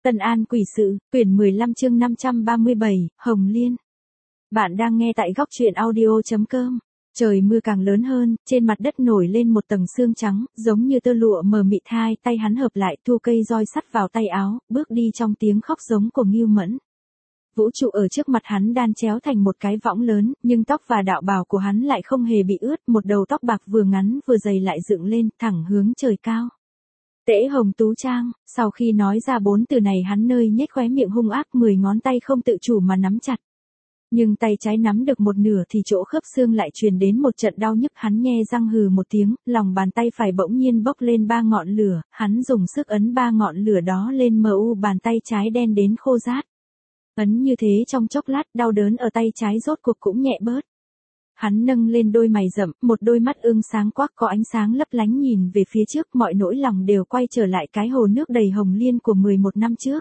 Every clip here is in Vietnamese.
Tân An Quỷ Sự, quyển 15 chương 537, Hồng Liên. Bạn đang nghe tại góc truyện audio.com. Trời mưa càng lớn hơn, trên mặt đất nổi lên một tầng sương trắng, giống như tơ lụa mờ mịt. Hai tay hắn hợp lại thu cây roi sắt vào tay áo, bước đi trong tiếng khóc giống của Ngưu Mẫn. Vũ trụ ở trước mặt hắn đan chéo thành một cái võng lớn, nhưng tóc và đạo bào của hắn lại không hề bị ướt, một đầu tóc bạc vừa ngắn vừa dày lại dựng lên, thẳng hướng trời cao. Tễ Hồng Tú Trang, sau khi nói ra 4 từ này hắn nơi nhếch khóe miệng hung ác, 10 ngón tay không tự chủ mà nắm chặt. Nhưng tay trái nắm được một nửa thì chỗ khớp xương lại truyền đến một trận đau nhức, hắn nhe răng hừ một tiếng, lòng bàn tay phải bỗng nhiên bốc lên 3 ngọn lửa, hắn dùng sức ấn 3 ngọn lửa đó lên mu bàn tay trái đen đến khô rát. Ấn như thế trong chốc lát, đau đớn ở tay trái rốt cuộc cũng nhẹ bớt. Hắn nâng lên đôi mày rậm, một đôi mắt ương sáng quắc có ánh sáng lấp lánh nhìn về phía trước, mọi nỗi lòng đều quay trở lại cái hồ nước đầy hồng liên của 11 năm trước.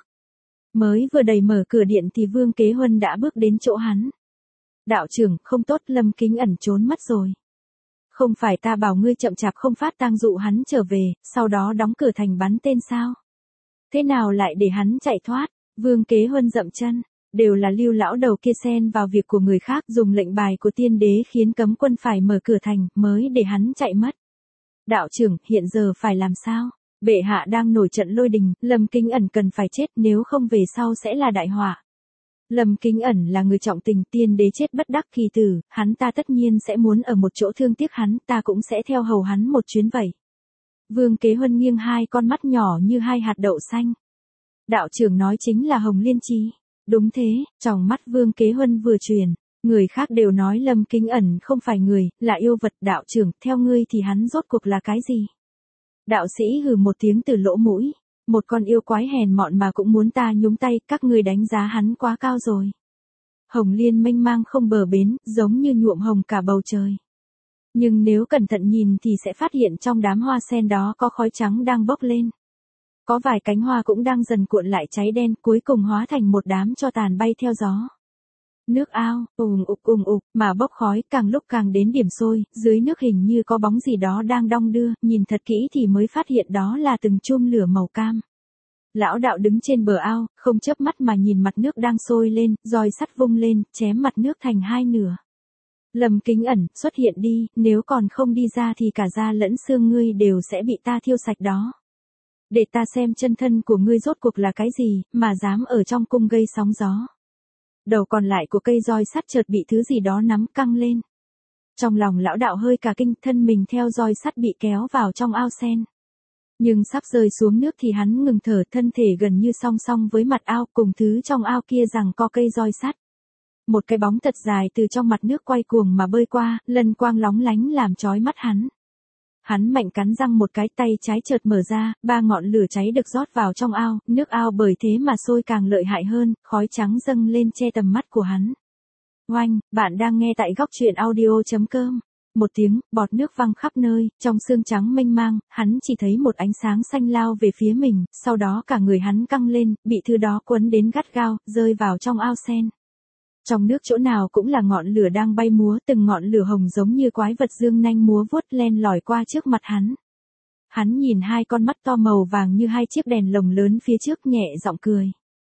Mới vừa đẩy mở cửa điện thì Vương Kế Huân đã bước đến chỗ hắn. Đạo trưởng, không tốt, Lâm Kính Ẩn trốn mất rồi. Không phải ta bảo ngươi chậm chạp không phát tang dụ hắn trở về, sau đó đóng cửa thành bắn tên sao? Thế nào lại để hắn chạy thoát? Vương Kế Huân dậm chân. Đều là Lưu lão đầu kia xen vào việc của người khác, dùng lệnh bài của tiên đế khiến cấm quân phải mở cửa thành, mới để hắn chạy mất. Đạo trưởng, hiện giờ phải làm sao? Bệ hạ đang nổi trận lôi đình, Lâm Kính Ẩn cần phải chết, nếu không về sau sẽ là đại họa. Lâm Kính Ẩn là người trọng tình, tiên đế chết bất đắc kỳ tử, hắn ta tất nhiên sẽ muốn ở một chỗ thương tiếc hắn, ta cũng sẽ theo hầu hắn một chuyến vậy. Vương Kế Huân nghiêng hai con mắt nhỏ như hai hạt đậu xanh. Đạo trưởng nói chính là Hồng Liên Chi. Đúng thế, trong mắt Vương Kế Huân vừa truyền, người khác đều nói Lâm Kính Ẩn không phải người, là yêu vật. Đạo trưởng, theo ngươi thì hắn rốt cuộc là cái gì? Đạo sĩ hừ một tiếng từ lỗ mũi, một con yêu quái hèn mọn mà cũng muốn ta nhúng tay, các ngươi đánh giá hắn quá cao rồi. Hồng Liên mênh mang không bờ bến, giống như nhuộm hồng cả bầu trời. Nhưng nếu cẩn thận nhìn thì sẽ phát hiện trong đám hoa sen đó có khói trắng đang bốc lên. Có vài cánh hoa cũng đang dần cuộn lại cháy đen, cuối cùng hóa thành một đám tro tàn bay theo gió. Nước ao, ùng ục, mà bốc khói, càng lúc càng đến điểm sôi, dưới nước hình như có bóng gì đó đang đong đưa, nhìn thật kỹ thì mới phát hiện đó là từng chum lửa màu cam. Lão đạo đứng trên bờ ao, không chớp mắt mà nhìn mặt nước đang sôi lên, roi sắt vung lên, chém mặt nước thành hai nửa. Lâm Kính Ẩn, xuất hiện đi, nếu còn không đi ra thì cả da lẫn xương ngươi đều sẽ bị ta thiêu sạch đó. Để ta xem chân thân của ngươi rốt cuộc là cái gì, mà dám ở trong cung gây sóng gió. Đầu còn lại của cây roi sắt chợt bị thứ gì đó nắm căng lên. Trong lòng lão đạo hơi cả kinh, thân mình theo roi sắt bị kéo vào trong ao sen. Nhưng sắp rơi xuống nước thì hắn ngừng thở, thân thể gần như song song với mặt ao, cùng thứ trong ao kia giằng co cây roi sắt. Một cái bóng thật dài từ trong mặt nước quay cuồng mà bơi qua, lân quang lóng lánh làm chói mắt hắn. Hắn mạnh cắn răng một cái, tay trái chợt mở ra, 3 ngọn lửa cháy được rót vào trong ao, nước ao bởi thế mà sôi càng lợi hại hơn, khói trắng dâng lên che tầm mắt của hắn. Oanh, bạn đang nghe tại góc truyện audio.com. Một tiếng, bọt nước văng khắp nơi, trong sương trắng mênh mang, hắn chỉ thấy một ánh sáng xanh lao về phía mình, sau đó cả người hắn căng lên, bị thứ đó quấn đến gắt gao, rơi vào trong ao sen. Trong nước chỗ nào cũng là ngọn lửa đang bay múa, từng ngọn lửa hồng giống như quái vật dương nanh múa vuốt len lỏi qua trước mặt hắn. Hắn nhìn hai con mắt to màu vàng như hai chiếc đèn lồng lớn phía trước, nhẹ giọng cười.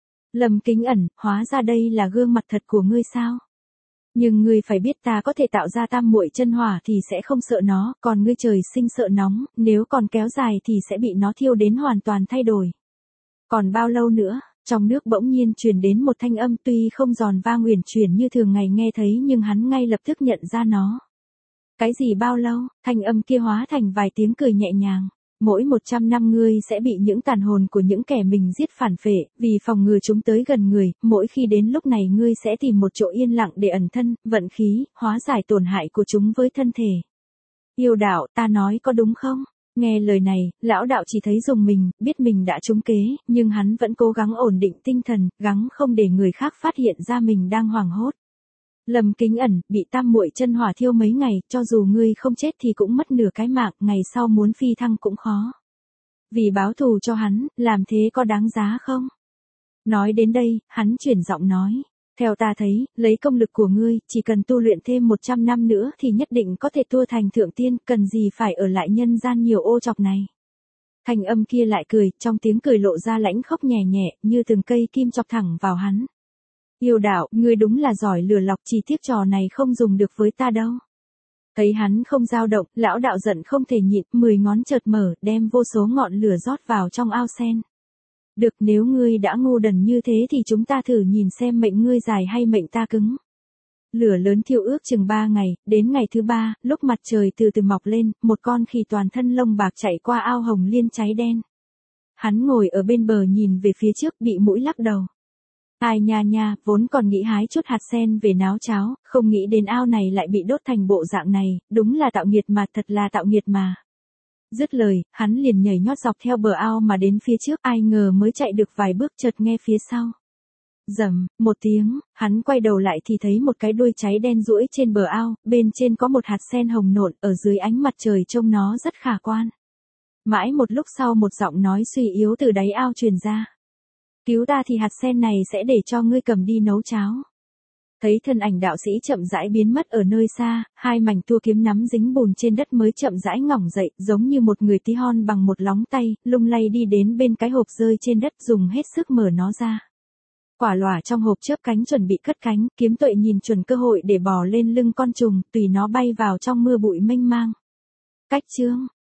Lâm Kính Ẩn, hóa ra đây là gương mặt thật của ngươi sao? Nhưng ngươi phải biết ta có thể tạo ra tam muội chân hỏa thì sẽ không sợ nó, còn ngươi trời sinh sợ nóng, nếu còn kéo dài thì sẽ bị nó thiêu đến hoàn toàn thay đổi. Còn bao lâu nữa? Trong nước bỗng nhiên truyền đến một thanh âm, tuy không giòn vang uyển chuyển như thường ngày nghe thấy nhưng hắn ngay lập tức nhận ra nó. Cái gì bao lâu? Thanh âm kia hóa thành vài tiếng cười nhẹ nhàng. Mỗi 100 năm ngươi sẽ bị những tàn hồn của những kẻ mình giết phản phệ, vì phòng ngừa chúng tới gần người, mỗi khi đến lúc này ngươi sẽ tìm một chỗ yên lặng để ẩn thân, vận khí, hóa giải tổn hại của chúng với thân thể. Yêu đạo, ta nói có đúng không? Nghe lời này, lão đạo chỉ thấy rùng mình, biết mình đã trúng kế, nhưng hắn vẫn cố gắng ổn định tinh thần, gắng không để người khác phát hiện ra mình đang hoảng hốt. Lâm Kính Ẩn, bị tam muội chân hỏa thiêu mấy ngày, cho dù ngươi không chết thì cũng mất nửa cái mạng, ngày sau muốn phi thăng cũng khó. Vì báo thù cho hắn, làm thế có đáng giá không? Nói đến đây, hắn chuyển giọng nói. Theo ta thấy, lấy công lực của ngươi, chỉ cần tu luyện thêm 100 năm nữa thì nhất định có thể tua thành thượng tiên, cần gì phải ở lại nhân gian nhiều ô trọc này. Thanh âm kia lại cười, trong tiếng cười lộ ra lãnh khốc nhẹ nhẹ, như từng cây kim chọc thẳng vào hắn. Yêu đạo, ngươi đúng là giỏi lừa lọc, chỉ tiếc trò này không dùng được với ta đâu. Thấy hắn không dao động, lão đạo giận không thể nhịn, 10 ngón chợt mở, đem vô số ngọn lửa rót vào trong ao sen. Được, nếu ngươi đã ngu đần như thế thì chúng ta thử nhìn xem mệnh ngươi dài hay mệnh ta cứng. Lửa lớn thiêu ước chừng 3 ngày, đến ngày thứ 3, lúc mặt trời từ từ mọc lên, một con khỉ toàn thân lông bạc chạy qua ao hồng liên cháy đen. Hắn ngồi ở bên bờ nhìn về phía trước, bị mũi lắc đầu. Ai nha nha, vốn còn nghĩ hái chút hạt sen về náo cháo, không nghĩ đến ao này lại bị đốt thành bộ dạng này, đúng là tạo nghiệt mà, thật là tạo nghiệt mà. Dứt lời, hắn liền nhảy nhót dọc theo bờ ao mà đến phía trước, ai ngờ mới chạy được vài bước chợt nghe phía sau. Rầm, một tiếng, hắn quay đầu lại thì thấy một cái đuôi cháy đen duỗi trên bờ ao, bên trên có một hạt sen hồng nộn, ở dưới ánh mặt trời trông nó rất khả quan. Mãi một lúc sau một giọng nói suy yếu từ đáy ao truyền ra. Cứu ta thì hạt sen này sẽ để cho ngươi cầm đi nấu cháo. Thấy thân ảnh đạo sĩ chậm rãi biến mất ở nơi xa, hai mảnh tua kiếm nắm dính bùn trên đất mới chậm rãi ngỏng dậy, giống như một người tí hon bằng một lóng tay, lung lay đi đến bên cái hộp rơi trên đất, dùng hết sức mở nó ra. Quả lòa trong hộp chớp cánh chuẩn bị cất cánh, Kiếm Tuệ nhìn chuẩn cơ hội để bò lên lưng con trùng, tùy nó bay vào trong mưa bụi mênh mang. Cách chương